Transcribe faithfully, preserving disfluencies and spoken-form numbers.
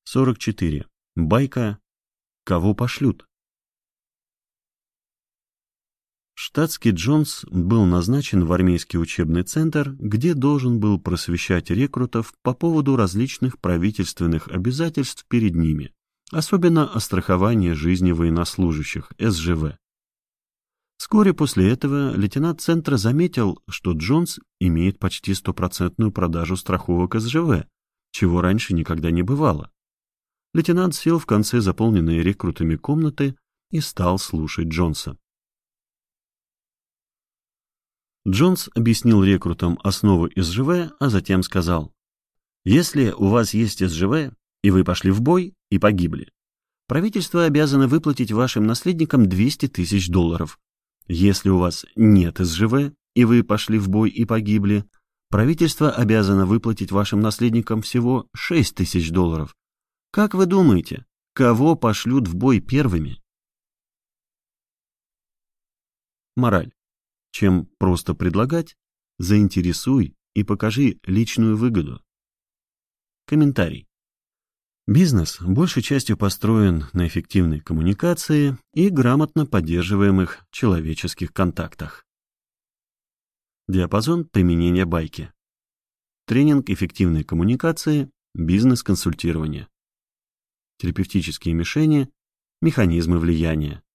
сорок четыре. Байка «Кого пошлют?». Штатский Джонс был назначен в армейский учебный центр, где должен был просвещать рекрутов по поводу различных правительственных обязательств перед ними, особенно о страховании жизни военнослужащих, эс жэ вэ. Вскоре после этого лейтенант центра заметил, что Джонс имеет почти стопроцентную продажу страховок эс жэ вэ, чего раньше никогда не бывало. Лейтенант сел в конце заполненной рекрутами комнаты и стал слушать Джонса. Джонс объяснил рекрутам основы эс жэ вэ, а затем сказал: «Если у вас есть эс жэ вэ, и вы пошли в бой и погибли, правительство обязано выплатить вашим наследникам двести тысяч долларов. Если у вас нет эс жэ вэ, и вы пошли в бой и погибли, правительство обязано выплатить вашим наследникам всего шесть тысяч долларов. Как вы думаете, кого пошлют в бой первыми?» Мораль. Чем просто предлагать, заинтересуй и покажи личную выгоду. Комментарий. Бизнес большей частью построен на эффективной коммуникации и грамотно поддерживаемых человеческих контактах. Диапазон применения байки. Тренинг эффективной коммуникации, бизнес-консультирование. Терапевтические мишени, механизмы влияния.